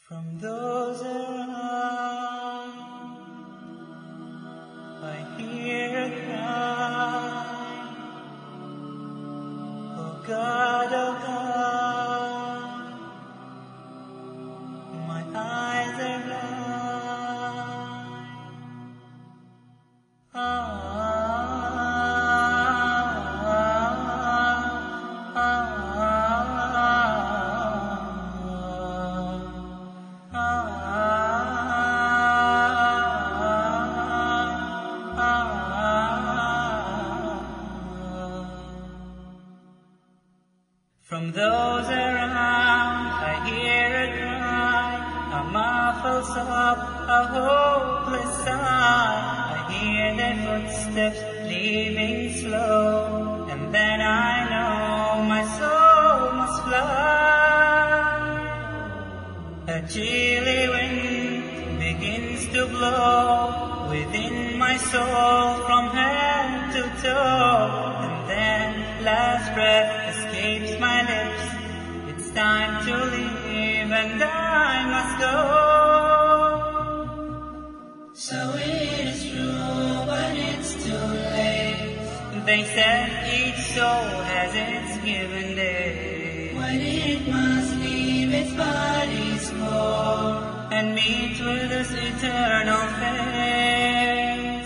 From those around, I hear a cry. Oh God, my eyes are From those around, I hear a cry, a muffled sob, a hopeless sigh. I hear their footsteps leaving slow, and then I know my soul must fly. A chilly wind begins to blow within my soul from head to toe, and then last breath escapes my lips. It's time to leave and I must go. So it is true, but it's too late. They said each soul has its given day, when it must leave its body's core and meet with its eternal fate.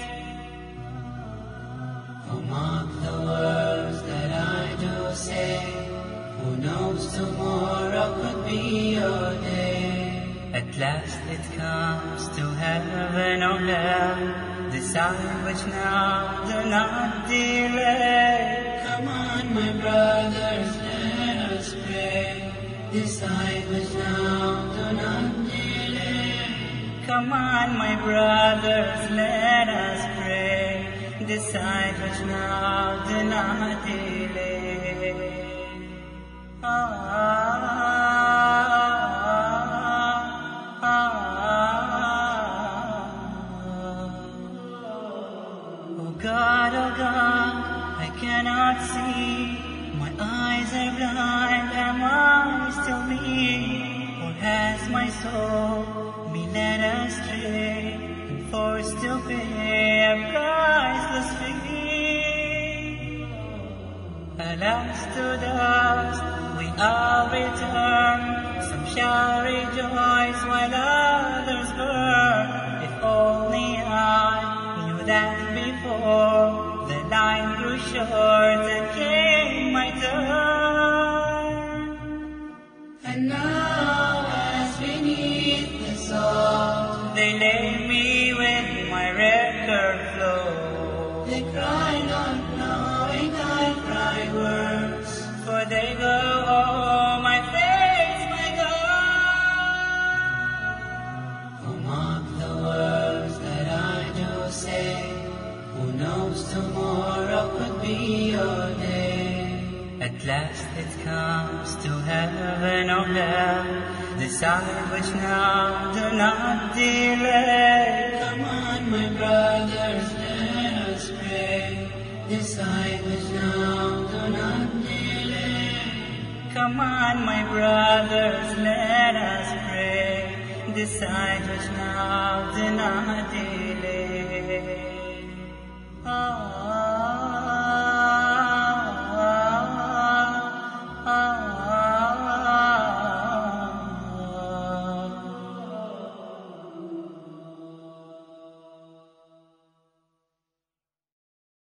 Oh, mark the words that I do say. Who knows tomorrow could be your day. At last it comes to heaven or hell. Decide which now, do not delay. Come on, my brothers, let us pray. Decide which now, do not delay. Come on, my brothers, let us pray. Decide which now, do not delay. Oh God, I cannot see. My eyes are blind, am I still me? Or has my soul been led astray and forced to pay a priceless fee? Alas, to dust we all return. Some shall rejoice while others burn. If only I knew that before the line grew short and came my turn. And now as beneath the salt they lay me with my record flow. They cry not knowing I cry words, for they go, oh my face, my God. Oh, mark the words that I do say. Who knows tomorrow could be your day. At last it comes to heaven or hell. Decide which now, do not delay. Come on, my brothers, let us pray. Decide which now, do not delay. Come on, my brothers, let us pray. Decide which now, do not delay. Oh.